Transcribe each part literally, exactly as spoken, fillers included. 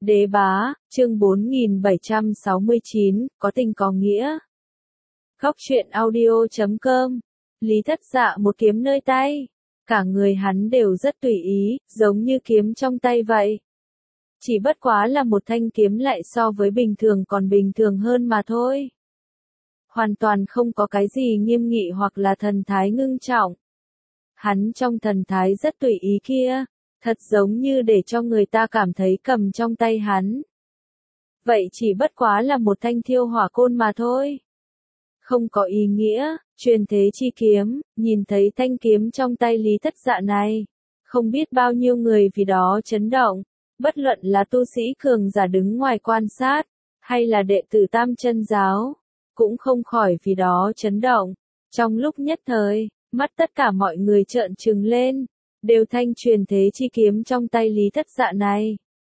Đế bá, chương bốn nghìn bảy trăm sáu mươi chín, có tình có nghĩa. Góc truyện audio chấm com. Lý Thất Dạ một kiếm nơi tay. Cả người hắn đều rất tùy ý, giống như kiếm trong tay vậy. Chỉ bất quá là một thanh kiếm lại so với bình thường còn bình thường hơn mà thôi. Hoàn toàn không có cái gì nghiêm nghị hoặc là thần thái ngưng trọng. Hắn trong thần thái rất tùy ý kia, thật giống như để cho người ta cảm thấy cầm trong tay hắn. Vậy chỉ bất quá là một thanh thiêu hỏa côn mà thôi. Không có ý nghĩa, truyền thế chi kiếm, nhìn thấy thanh kiếm trong tay Lý Thất Dạ này. Không biết bao nhiêu người vì đó chấn động, bất luận là tu sĩ cường giả đứng ngoài quan sát, hay là đệ tử Tam Chân Giáo, cũng không khỏi vì đó chấn động. Trong lúc nhất thời, mắt tất cả mọi người trợn trừng lên, đều thanh truyền thế chi kiếm trong tay Lý Thất Dạ này.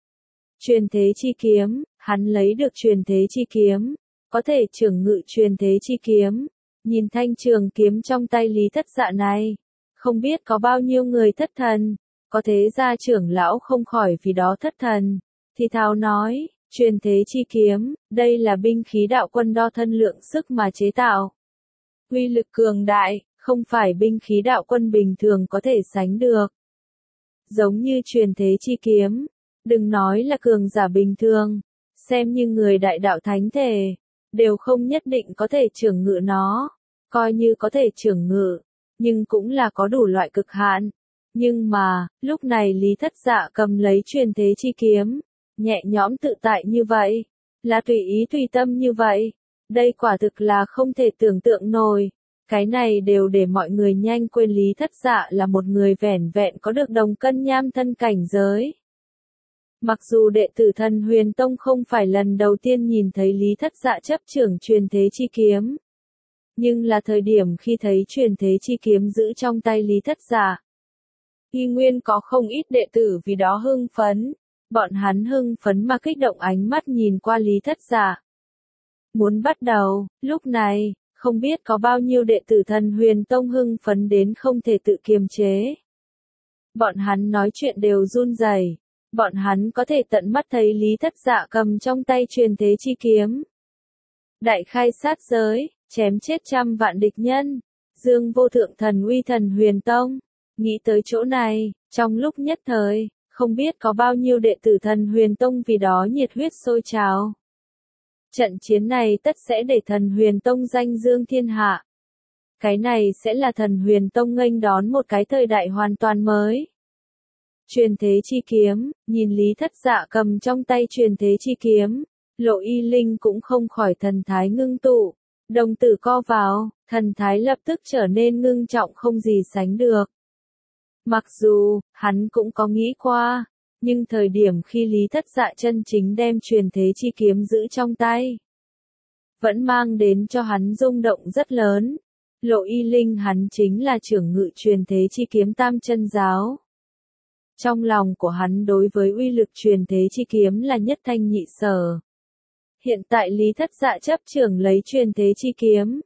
Truyền thế chi kiếm, hắn lấy được truyền thế chi kiếm, có thể trưởng ngự truyền thế chi kiếm, nhìn thanh trường kiếm trong tay Lý Thất Dạ này, không biết có bao nhiêu người thất thần, có thế gia trưởng lão không khỏi vì đó thất thần, thì thào nói, truyền thế chi kiếm, đây là binh khí đạo quân đo thân lượng sức mà chế tạo. Uy lực cường đại, không phải binh khí đạo quân bình thường có thể sánh được. Giống như truyền thế chi kiếm, đừng nói là cường giả bình thường, xem như người đại đạo thánh thể, đều không nhất định có thể trưởng ngự nó, coi như có thể trưởng ngự, nhưng cũng là có đủ loại cực hạn. Nhưng mà, lúc này Lý Thất Dạ cầm lấy truyền thế chi kiếm, nhẹ nhõm tự tại như vậy, là tùy ý tùy tâm như vậy, đây quả thực là không thể tưởng tượng nổi. Cái này đều để mọi người nhanh quên Lý Thất Dạ là một người vẻn vẹn có được đồng cân nham thân cảnh giới. Mặc dù đệ tử Thần Huyền Tông không phải lần đầu tiên nhìn thấy Lý Thất Dạ chấp trưởng truyền thế chi kiếm, nhưng là thời điểm khi thấy truyền thế chi kiếm giữ trong tay Lý Thất Dạ, y nguyên có không ít đệ tử vì đó hưng phấn, bọn hắn hưng phấn mà kích động ánh mắt nhìn qua Lý Thất Dạ. Muốn bắt đầu, lúc này, không biết có bao nhiêu đệ tử Thần Huyền Tông hưng phấn đến không thể tự kiềm chế. Bọn hắn nói chuyện đều run rẩy, bọn hắn có thể tận mắt thấy Lý Thất Dạ cầm trong tay truyền thế chi kiếm. Đại khai sát giới, chém chết trăm vạn địch nhân, dương vô thượng thần uy Thần Huyền Tông. Nghĩ tới chỗ này, trong lúc nhất thời, không biết có bao nhiêu đệ tử Thần Huyền Tông vì đó nhiệt huyết sôi trào. Trận chiến này tất sẽ để Thần Huyền Tông danh dương thiên hạ. Cái này sẽ là Thần Huyền Tông nghênh đón một cái thời đại hoàn toàn mới. Truyền thế chi kiếm, nhìn Lý Thất Dạ cầm trong tay truyền thế chi kiếm, Lộ Y Linh cũng không khỏi thần thái ngưng tụ, đồng tử co vào, thần thái lập tức trở nên ngưng trọng không gì sánh được. Mặc dù, hắn cũng có nghĩ qua, nhưng thời điểm khi Lý Thất Dạ chân chính đem truyền thế chi kiếm giữ trong tay, vẫn mang đến cho hắn rung động rất lớn. Lộ Y Linh hắn chính là trưởng ngự truyền thế chi kiếm Tam Chân Giáo. Trong lòng của hắn đối với uy lực truyền thế chi kiếm là nhất thanh nhị sở. Hiện tại Lý Thất Dạ chấp trưởng lấy truyền thế chi kiếm,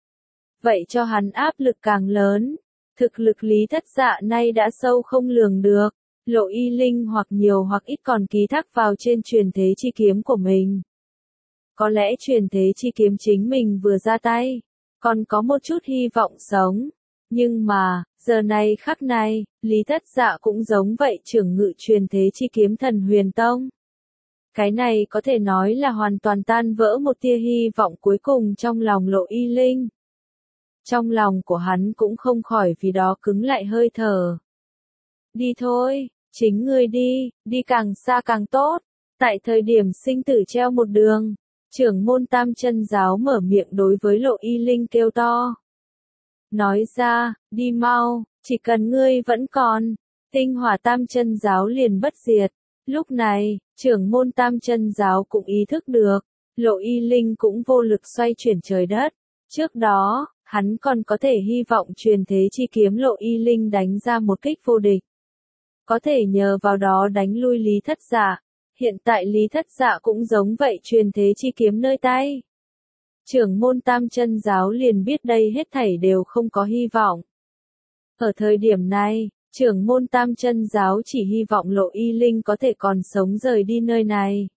vậy cho hắn áp lực càng lớn. Thực lực Lý Thất Dạ nay đã sâu không lường được. Lộ Y Linh hoặc nhiều hoặc ít còn ký thác vào trên truyền thế chi kiếm của mình. Có lẽ truyền thế chi kiếm chính mình vừa ra tay, còn có một chút hy vọng sống. Nhưng mà, giờ này khắc này, Lý Thất Dạ cũng giống vậy trưởng ngự truyền thế chi kiếm Thần Huyền Tông. Cái này có thể nói là hoàn toàn tan vỡ một tia hy vọng cuối cùng trong lòng Lộ Y Linh. Trong lòng của hắn cũng không khỏi vì đó cứng lại hơi thở. Đi thôi, chính ngươi đi, đi càng xa càng tốt. Tại thời điểm sinh tử treo một đường, trưởng môn Tam Chân Giáo mở miệng đối với Lộ Y Linh kêu to. Nói ra, đi mau, chỉ cần ngươi vẫn còn, tinh hỏa Tam Chân Giáo liền bất diệt. Lúc này, trưởng môn Tam Chân Giáo cũng ý thức được, Lộ Y Linh cũng vô lực xoay chuyển trời đất. Trước đó, hắn còn có thể hy vọng truyền thế chi kiếm Lộ Y Linh đánh ra một kích vô địch, có thể nhờ vào đó đánh lui Lý Thất Dạ. Hiện tại Lý Thất Dạ cũng giống vậy truyền thế chi kiếm nơi tay. Trưởng môn Tam Chân Giáo liền biết đây hết thảy đều không có hy vọng. Ở thời điểm này, Trưởng môn Tam Chân Giáo chỉ hy vọng Lộ Y Linh có thể còn sống rời đi nơi này.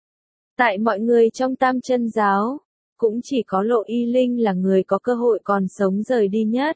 Tại mọi người trong Tam Chân Giáo, cũng chỉ có Lộ Y Linh là người có cơ hội còn sống rời đi nhất.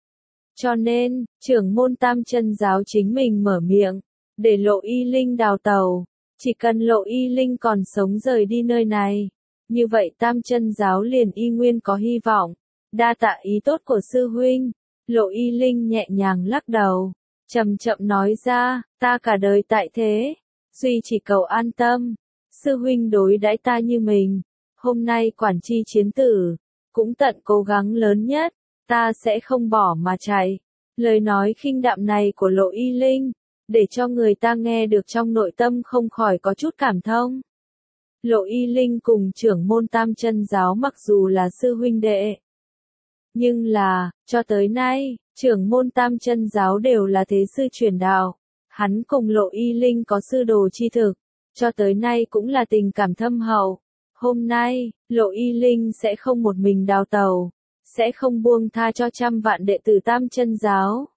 Cho nên, trưởng môn Tam Chân Giáo chính mình mở miệng, để Lộ Y Linh đào tẩu. Chỉ cần Lộ Y Linh còn sống rời đi nơi này, như vậy Tam Chân Giáo liền y nguyên có hy vọng. Đa tạ ý tốt của sư huynh. Lộ Y Linh nhẹ nhàng lắc đầu, chậm chậm nói ra, ta cả đời tại thế, duy chỉ cầu an tâm. Sư huynh đối đãi ta như mình, hôm nay quản chi chiến tử, cũng tận cố gắng lớn nhất, ta sẽ không bỏ mà chạy. Lời nói khinh đạm này của Lộ Y Linh, để cho người ta nghe được trong nội tâm không khỏi có chút cảm thông. Lộ Y Linh cùng trưởng môn Tam Chân Giáo mặc dù là sư huynh đệ, nhưng là, cho tới nay, trưởng môn Tam Chân Giáo đều là thế sư truyền đạo. Hắn cùng Lộ Y Linh có sư đồ chi thực, cho tới nay cũng là tình cảm thâm hậu. Hôm nay, Lộ Y Linh sẽ không một mình đào tẩu, sẽ không buông tha cho trăm vạn đệ tử Tam Chân Giáo,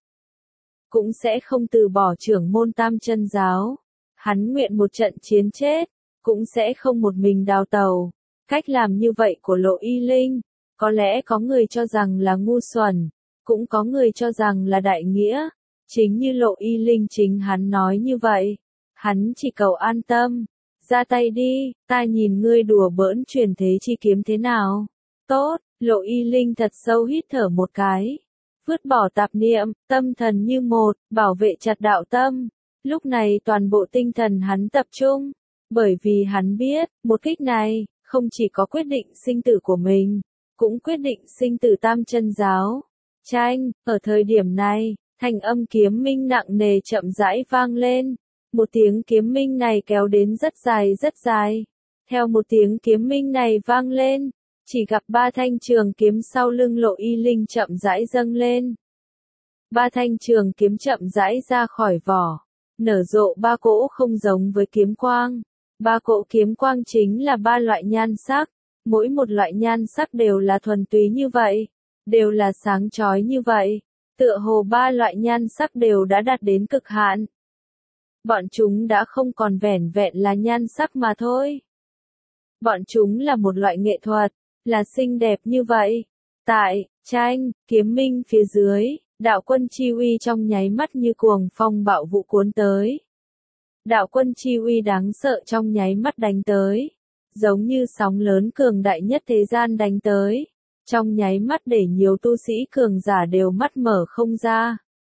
cũng sẽ không từ bỏ trưởng môn Tam Chân Giáo. Hắn nguyện một trận chiến chết, cũng sẽ không một mình đào tẩu. Cách làm như vậy của Lộ Y Linh, có lẽ có người cho rằng là ngu xuẩn, cũng có người cho rằng là đại nghĩa. Chính như Lộ Y Linh chính hắn nói như vậy, hắn chỉ cầu an tâm. Ra tay đi, ta nhìn ngươi đùa bỡn truyền thế chi kiếm thế nào. Tốt, Lộ Y Linh thật sâu hít thở một cái, vứt bỏ tạp niệm, tâm thần như một, bảo vệ chặt đạo tâm. Lúc này toàn bộ tinh thần hắn tập trung, bởi vì hắn biết, một kích này, không chỉ có quyết định sinh tử của mình, cũng quyết định sinh tử Tam Chân Giáo. Chanh, ở thời điểm này, thanh âm kiếm minh nặng nề chậm rãi vang lên. Một tiếng kiếm minh này kéo đến rất dài rất dài. Theo một tiếng kiếm minh này vang lên, chỉ gặp ba thanh trường kiếm sau lưng Lộ Y Linh chậm rãi dâng lên. Ba thanh trường kiếm chậm rãi ra khỏi vỏ, nở rộ ba cỗ không giống với kiếm quang. Ba cỗ kiếm quang chính là ba loại nhan sắc, mỗi một loại nhan sắc đều là thuần túy như vậy, đều là sáng chói như vậy, tựa hồ ba loại nhan sắc đều đã đạt đến cực hạn. Bọn chúng đã không còn vẻn vẹn là nhan sắc mà thôi. Bọn chúng là một loại nghệ thuật, là xinh đẹp như vậy. Tại, tranh, kiếm minh phía dưới, đạo quân chi uy trong nháy mắt như cuồng phong bạo vũ cuốn tới. Đạo quân chi uy đáng sợ trong nháy mắt đánh tới, giống như sóng lớn cường đại nhất thế gian đánh tới, trong nháy mắt để nhiều tu sĩ cường giả đều mắt mở không ra,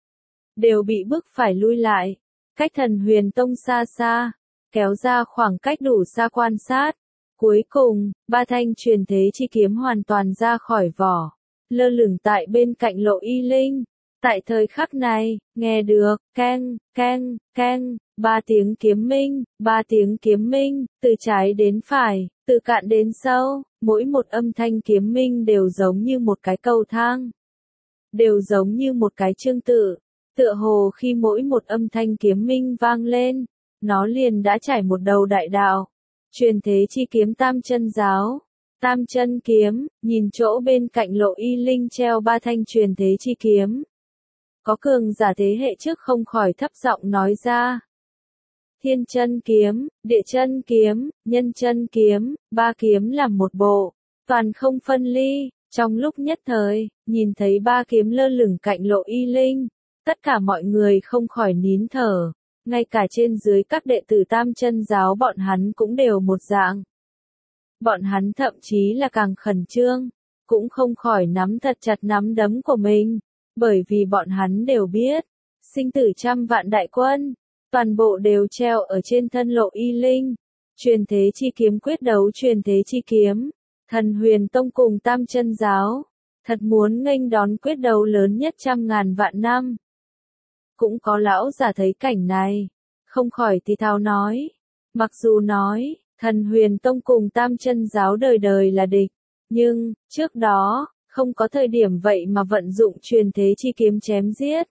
đều bị bức phải lui lại, cách Thần Huyền Tông xa xa, kéo ra khoảng cách đủ xa quan sát. Cuối cùng, ba thanh truyền thế chi kiếm hoàn toàn ra khỏi vỏ, lơ lửng tại bên cạnh Lộ Y Linh. Tại thời khắc này, nghe được, keng, keng, keng, ba tiếng kiếm minh, ba tiếng kiếm minh, từ trái đến phải, từ cạn đến sâu, mỗi một âm thanh kiếm minh đều giống như một cái cầu thang, đều giống như một cái chương tự, tựa hồ khi mỗi một âm thanh kiếm minh vang lên, nó liền đã trải một đầu đại đạo. Truyền thế chi kiếm Tam Chân Giáo, Tam Chân kiếm, nhìn chỗ bên cạnh Lộ Y Linh treo ba thanh truyền thế chi kiếm. Có cường giả thế hệ trước không khỏi thấp giọng nói ra. Thiên chân kiếm, địa chân kiếm, nhân chân kiếm, ba kiếm làm một bộ, toàn không phân ly. Trong lúc nhất thời, nhìn thấy ba kiếm lơ lửng cạnh Lộ Y Linh, tất cả mọi người không khỏi nín thở. Ngay cả trên dưới các đệ tử Tam Chân Giáo bọn hắn cũng đều một dạng. Bọn hắn thậm chí là càng khẩn trương, cũng không khỏi nắm thật chặt nắm đấm của mình, bởi vì bọn hắn đều biết, sinh tử trăm vạn đại quân, toàn bộ đều treo ở trên thân Lộ Y Linh. Truyền thế chi kiếm quyết đấu truyền thế chi kiếm, Thần Huyền Tông cùng Tam Chân Giáo, thật muốn nghênh đón quyết đấu lớn nhất trăm ngàn vạn năm. Cũng có lão giả thấy cảnh này, không khỏi thì thào nói, mặc dù nói, Thần Huyền Tông cùng Tam Chân Giáo đời đời là địch, nhưng, trước đó, không có thời điểm vậy mà vận dụng truyền thế chi kiếm chém giết.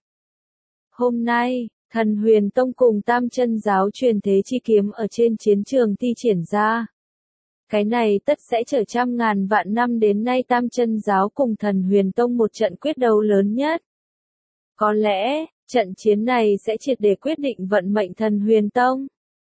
Hôm nay, Thần Huyền Tông cùng Tam Chân Giáo truyền thế chi kiếm ở trên chiến trường thi triển ra. Cái này tất sẽ trở trăm ngàn vạn năm đến nay Tam Chân Giáo cùng Thần Huyền Tông một trận quyết đấu lớn nhất. Có lẽ, Trận chiến này sẽ triệt để quyết định vận mệnh Thần Huyền Tông.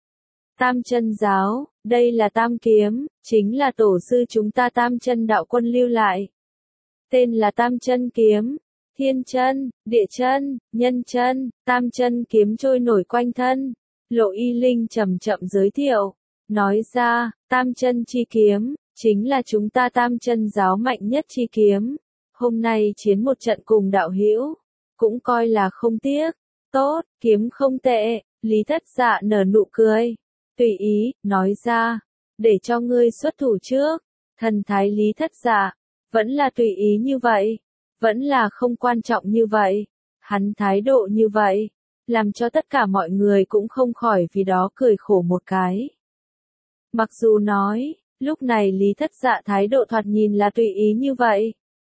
Tam chân giáo, đây là tam kiếm, chính là tổ sư chúng ta Tam chân đạo quân lưu lại. Tên là Tam chân kiếm, thiên chân, địa chân, nhân chân, tam chân kiếm trôi nổi quanh thân. Lộ Y Linh chậm chậm giới thiệu, nói ra, tam chân chi kiếm, chính là chúng ta Tam chân giáo mạnh nhất chi kiếm. Hôm nay chiến một trận cùng đạo hữu, cũng coi là không tiếc. Tốt, kiếm không tệ, Lý Thất Dạ nở nụ cười. Tùy ý, nói ra, để cho ngươi xuất thủ trước. Thần thái Lý Thất Dạ, vẫn là tùy ý như vậy, vẫn là không quan trọng như vậy. Hắn thái độ như vậy, làm cho tất cả mọi người cũng không khỏi vì đó cười khổ một cái. Mặc dù nói, lúc này Lý Thất Dạ thái độ thoạt nhìn là tùy ý như vậy.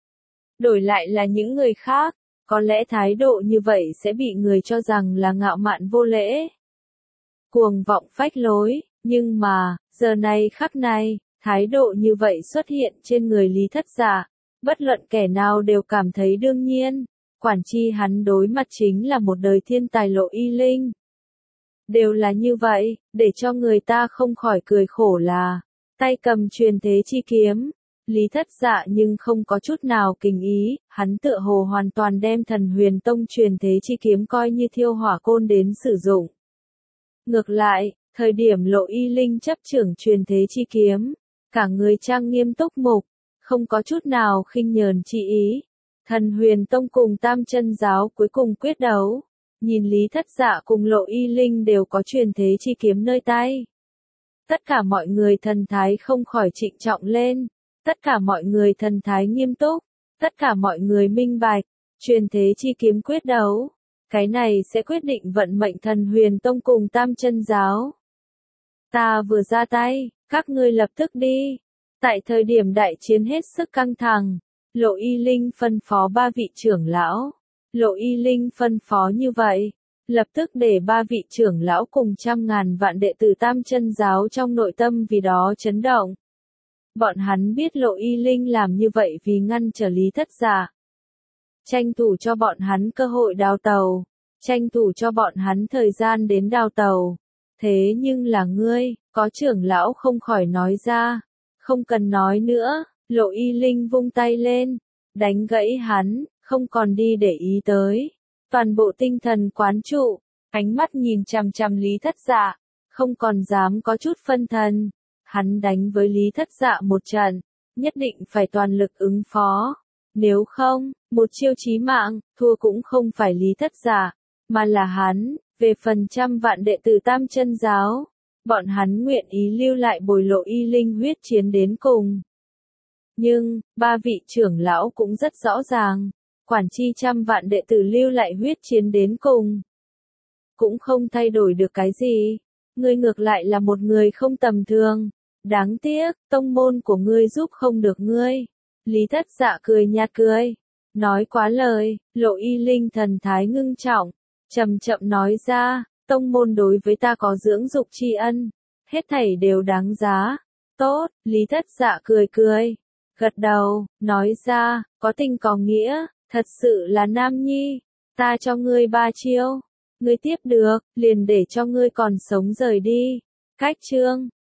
Đổi lại là những người khác, có lẽ thái độ như vậy sẽ bị người cho rằng là ngạo mạn vô lễ, cuồng vọng phách lối, nhưng mà, giờ này khắc này, thái độ như vậy xuất hiện trên người Lý Thất Dạ, bất luận kẻ nào đều cảm thấy đương nhiên, quản chi hắn đối mặt chính là một đời thiên tài Lộ Y Linh. Đều là như vậy, để cho người ta không khỏi cười khổ là, tay cầm truyền thế chi kiếm, Lý Thất Dạ nhưng không có chút nào kinh ý, hắn tựa hồ hoàn toàn đem Thần Huyền Tông truyền thế chi kiếm coi như thiêu hỏa côn đến sử dụng. Ngược lại, thời điểm Lộ Y Linh chấp trưởng truyền thế chi kiếm, cả người trang nghiêm túc mục, không có chút nào khinh nhờn chi ý. Thần Huyền Tông cùng Tam chân giáo cuối cùng quyết đấu, nhìn Lý Thất Dạ cùng Lộ Y Linh đều có truyền thế chi kiếm nơi tay. Tất cả mọi người thần thái không khỏi trịnh trọng lên, tất cả mọi người thần thái nghiêm túc, tất cả mọi người minh bạch, truyền thế chi kiếm quyết đấu. Cái này sẽ quyết định vận mệnh Thần Huyền Tông cùng Tam chân giáo. Ta vừa ra tay, các ngươi lập tức đi. Tại thời điểm đại chiến hết sức căng thẳng, Lộ Y Linh phân phó ba vị trưởng lão. Lộ Y Linh phân phó như vậy, lập tức để ba vị trưởng lão cùng trăm ngàn vạn đệ tử Tam chân giáo trong nội tâm vì đó chấn động. Bọn hắn biết Lộ Y Linh làm như vậy vì ngăn trở Lý Thất Dạ. Tranh thủ cho bọn hắn cơ hội đào tàu, tranh thủ cho bọn hắn thời gian đến đào tàu. Thế nhưng là ngươi, có trưởng lão không khỏi nói ra, không cần nói nữa, Lộ Y Linh vung tay lên, đánh gãy hắn, không còn đi để ý tới. Toàn bộ tinh thần quán trụ, ánh mắt nhìn chằm chằm Lý Thất Dạ, không còn dám có chút phân thần. Hắn đánh với Lý Thất Dạ một trận, nhất định phải toàn lực ứng phó. Nếu không, một chiêu chí mạng, thua cũng không phải Lý Thất Dạ, mà là hắn. Về phần trăm vạn đệ tử Tam chân giáo, bọn hắn nguyện ý lưu lại bồi Lộ Y Linh huyết chiến đến cùng. Nhưng, ba vị trưởng lão cũng rất rõ ràng, quản chi trăm vạn đệ tử lưu lại huyết chiến đến cùng, cũng không thay đổi được cái gì. Ngươi ngược lại là một người không tầm thường. Đáng tiếc, tông môn của ngươi giúp không được ngươi. Lý Thất Dạ cười nhạt cười. Nói quá lời, Lộ Y Linh thần thái ngưng trọng, chậm chậm nói ra, tông môn đối với ta có dưỡng dục tri ân, hết thảy đều đáng giá. Tốt, Lý Thất Dạ cười cười, gật đầu, nói ra, có tình có nghĩa, thật sự là nam nhi, ta cho ngươi ba chiêu, ngươi tiếp được, liền để cho ngươi còn sống rời đi. Cách chương